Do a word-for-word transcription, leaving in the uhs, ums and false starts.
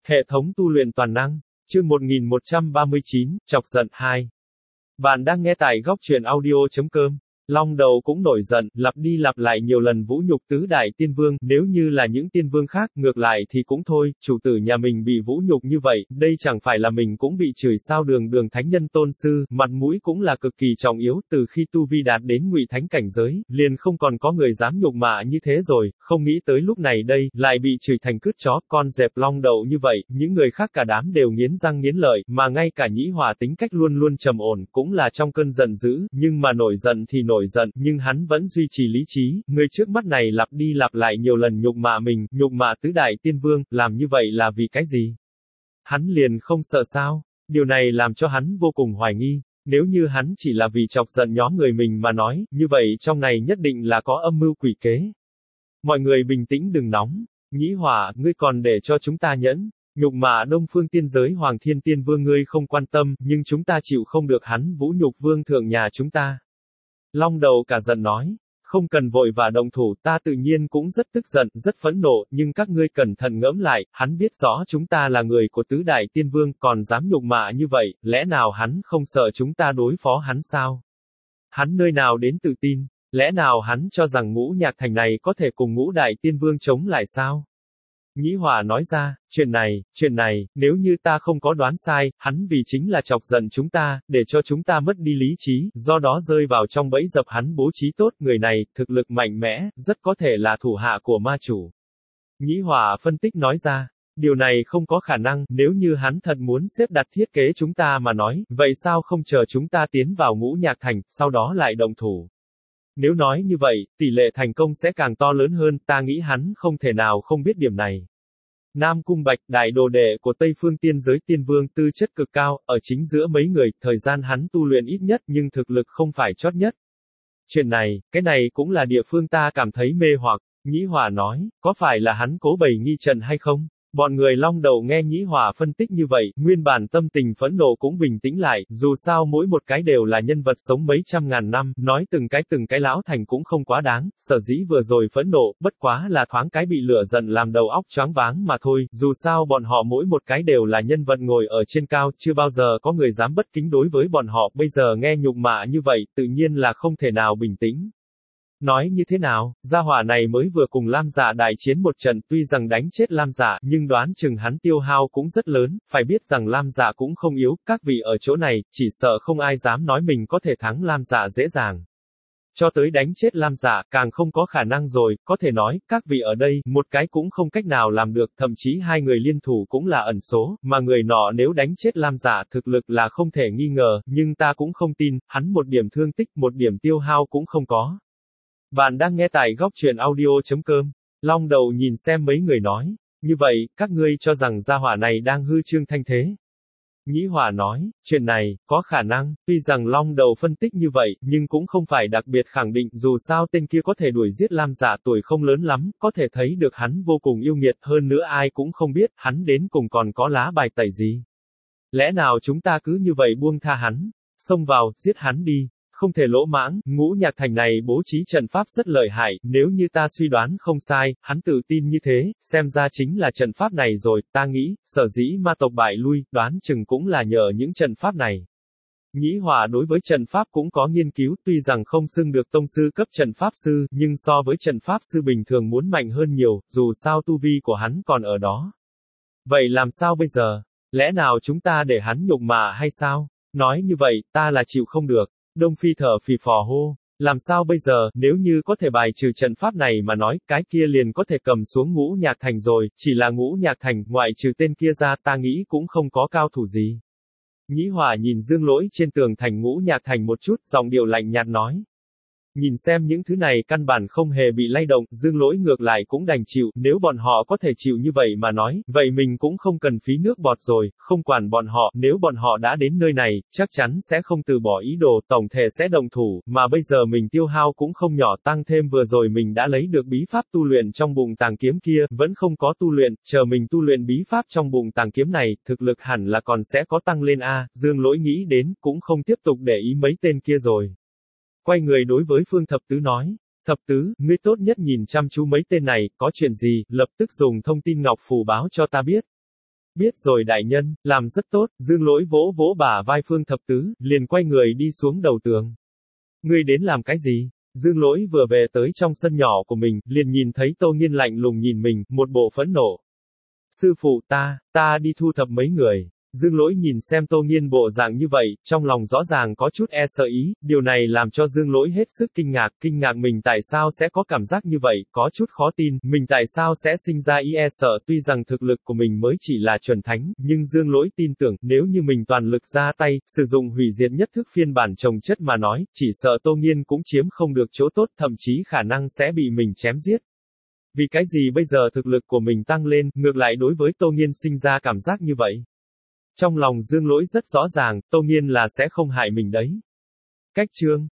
Hệ thống tu luyện toàn năng, chương một nghìn một trăm ba mươi chín, chọc giận hai. Bạn đang nghe tại góc truyện audio.com. Long đầu cũng nổi giận, lặp đi lặp lại nhiều lần vũ nhục tứ đại tiên vương, nếu như là những tiên vương khác, ngược lại thì cũng thôi, chủ tử nhà mình bị vũ nhục như vậy, đây chẳng phải là mình cũng bị chửi sao đường đường thánh nhân tôn sư, mặt mũi cũng là cực kỳ trọng yếu, từ khi tu vi đạt đến ngụy thánh cảnh giới, liền không còn có người dám nhục mạ như thế rồi, không nghĩ tới lúc này đây, lại bị chửi thành cứt chó, con dẹp long đậu như vậy, những người khác cả đám đều nghiến răng nghiến lợi, mà ngay cả Nhĩ Hỏa tính cách luôn luôn trầm ổn, cũng là trong cơn giận dữ, nhưng mà nổi giận thì nổi giận, nhưng hắn vẫn duy trì lý trí, người trước mắt này lặp đi lặp lại nhiều lần nhục mạ mình, nhục mạ tứ đại tiên vương, làm như vậy là vì cái gì? Hắn liền không sợ sao? Điều này làm cho hắn vô cùng hoài nghi, nếu như hắn chỉ là vì chọc giận nhóm người mình mà nói, như vậy trong này nhất định là có âm mưu quỷ kế. Mọi người bình tĩnh đừng nóng, Nhĩ Hỏa, ngươi còn để cho chúng ta nhẫn. Nhục mạ Đông Phương tiên giới Hoàng Thiên Tiên Vương ngươi không quan tâm, nhưng chúng ta chịu không được hắn vũ nhục vương thượng nhà chúng ta. Long đầu cả giận nói, không cần vội và động thủ, ta tự nhiên cũng rất tức giận, rất phẫn nộ, nhưng các ngươi cẩn thận ngẫm lại, hắn biết rõ chúng ta là người của tứ đại tiên vương, còn dám nhục mạ như vậy, lẽ nào hắn không sợ chúng ta đối phó hắn sao? Hắn nơi nào đến tự tin, lẽ nào hắn cho rằng Ngũ Nhạc Thành này có thể cùng ngũ đại tiên vương chống lại sao? Nhĩ Hỏa nói ra, chuyện này, chuyện này, nếu như ta không có đoán sai, hắn vì chính là chọc giận chúng ta, để cho chúng ta mất đi lý trí, do đó rơi vào trong bẫy dập hắn bố trí tốt, người này, thực lực mạnh mẽ, rất có thể là thủ hạ của ma chủ. Nhĩ Hỏa phân tích nói ra, điều này không có khả năng, nếu như hắn thật muốn xếp đặt thiết kế chúng ta mà nói, vậy sao không chờ chúng ta tiến vào Ngũ Nhạc Thành, sau đó lại động thủ. Nếu nói như vậy, tỷ lệ thành công sẽ càng to lớn hơn, ta nghĩ hắn không thể nào không biết điểm này. Nam Cung Bạch, đại đồ đệ của Tây Phương tiên giới tiên vương tư chất cực cao, ở chính giữa mấy người, thời gian hắn tu luyện ít nhất nhưng thực lực không phải chót nhất. Chuyện này, cái này cũng là địa phương ta cảm thấy mê hoặc, Nhĩ Hỏa nói, có phải là hắn cố bày nghi trận hay không? Bọn người Long đầu nghe Nhĩ Hỏa phân tích như vậy, nguyên bản tâm tình phẫn nộ cũng bình tĩnh lại, dù sao mỗi một cái đều là nhân vật sống mấy trăm ngàn năm, nói từng cái từng cái lão thành cũng không quá đáng, sở dĩ vừa rồi phẫn nộ, bất quá là thoáng cái bị lửa giận làm đầu óc choáng váng mà thôi, dù sao bọn họ mỗi một cái đều là nhân vật ngồi ở trên cao, chưa bao giờ có người dám bất kính đối với bọn họ, bây giờ nghe nhục mạ như vậy, tự nhiên là không thể nào bình tĩnh. Nói như thế nào, gia hỏa này mới vừa cùng Lam Dạ đại chiến một trận, tuy rằng đánh chết Lam Dạ, nhưng đoán chừng hắn tiêu hao cũng rất lớn, phải biết rằng Lam Dạ cũng không yếu, các vị ở chỗ này, chỉ sợ không ai dám nói mình có thể thắng Lam Dạ dễ dàng. Cho tới đánh chết Lam Dạ, càng không có khả năng rồi, có thể nói, các vị ở đây, một cái cũng không cách nào làm được, thậm chí hai người liên thủ cũng là ẩn số, mà người nọ nếu đánh chết Lam Dạ, thực lực là không thể nghi ngờ, nhưng ta cũng không tin, hắn một điểm thương tích, một điểm tiêu hao cũng không có. Bạn đang nghe tại góc truyện audio.com. Long đầu nhìn xem mấy người nói, như vậy, các ngươi cho rằng gia hỏa này đang hư trương thanh thế. Nhĩ Hỏa nói, chuyện này, có khả năng, tuy rằng Long đầu phân tích như vậy, nhưng cũng không phải đặc biệt khẳng định, dù sao tên kia có thể đuổi giết Lam Dạ tuổi không lớn lắm, có thể thấy được hắn vô cùng yêu nghiệt, hơn nữa ai cũng không biết, hắn đến cùng còn có lá bài tẩy gì. Lẽ nào chúng ta cứ như vậy buông tha hắn, xông vào, giết hắn đi. Không thể lỗ mãng, Ngũ Nhạc Thành này bố trí trận pháp rất lợi hại, nếu như ta suy đoán không sai, hắn tự tin như thế, xem ra chính là trận pháp này rồi, ta nghĩ, sở dĩ ma tộc bại lui, đoán chừng cũng là nhờ những trận pháp này. Nhĩ Hỏa đối với trận pháp cũng có nghiên cứu, tuy rằng không xưng được tông sư cấp trận pháp sư, nhưng so với trận pháp sư bình thường muốn mạnh hơn nhiều, dù sao tu vi của hắn còn ở đó. Vậy làm sao bây giờ? Lẽ nào chúng ta để hắn nhục mạ hay sao? Nói như vậy, ta là chịu không được. Đông Phi thở phì phò hô, làm sao bây giờ, nếu như có thể bài trừ trận pháp này mà nói, cái kia liền có thể cầm xuống Ngũ Nhạc Thành rồi, chỉ là Ngũ Nhạc Thành, ngoại trừ tên kia ra, ta nghĩ cũng không có cao thủ gì. Nhĩ Hỏa nhìn Dương Lỗi trên tường thành Ngũ Nhạc Thành một chút, giọng điệu lạnh nhạt nói. Nhìn xem những thứ này căn bản không hề bị lay động, Dương Lỗi ngược lại cũng đành chịu, nếu bọn họ có thể chịu như vậy mà nói, vậy mình cũng không cần phí nước bọt rồi, không quản bọn họ, nếu bọn họ đã đến nơi này, chắc chắn sẽ không từ bỏ ý đồ, tổng thể sẽ đồng thủ, mà bây giờ mình tiêu hao cũng không nhỏ, tăng thêm vừa rồi mình đã lấy được bí pháp tu luyện trong bụng tàng kiếm kia, vẫn không có tu luyện, chờ mình tu luyện bí pháp trong bụng tàng kiếm này, thực lực hẳn là còn sẽ có tăng lên a, Dương Lỗi nghĩ đến, cũng không tiếp tục để ý mấy tên kia rồi. Quay người đối với Phương Thập Tứ nói, Thập Tứ, ngươi tốt nhất nhìn chăm chú mấy tên này, có chuyện gì, lập tức dùng thông tin ngọc phù báo cho ta biết. Biết rồi đại nhân, làm rất tốt, Dương Lỗi vỗ vỗ bả vai Phương Thập Tứ, liền quay người đi xuống đầu tường. Ngươi đến làm cái gì? Dương Lỗi vừa về tới trong sân nhỏ của mình, liền nhìn thấy Tô Nghiên lạnh lùng nhìn mình, một bộ phẫn nộ. Sư phụ ta, ta đi thu thập mấy người. Dương Lỗi nhìn xem Tô Nghiên bộ dạng như vậy, trong lòng rõ ràng có chút e sợ ý, điều này làm cho Dương Lỗi hết sức kinh ngạc, kinh ngạc mình tại sao sẽ có cảm giác như vậy, có chút khó tin, mình tại sao sẽ sinh ra ý e sợ, tuy rằng thực lực của mình mới chỉ là chuẩn thánh, nhưng Dương Lỗi tin tưởng, nếu như mình toàn lực ra tay, sử dụng hủy diệt nhất thức phiên bản trồng chất mà nói, chỉ sợ Tô Nghiên cũng chiếm không được chỗ tốt, thậm chí khả năng sẽ bị mình chém giết. Vì cái gì bây giờ thực lực của mình tăng lên, ngược lại đối với Tô Nghiên sinh ra cảm giác như vậy? Trong lòng Dương Lỗi rất rõ ràng, Tô Nghiên là sẽ không hại mình đấy. Cách chương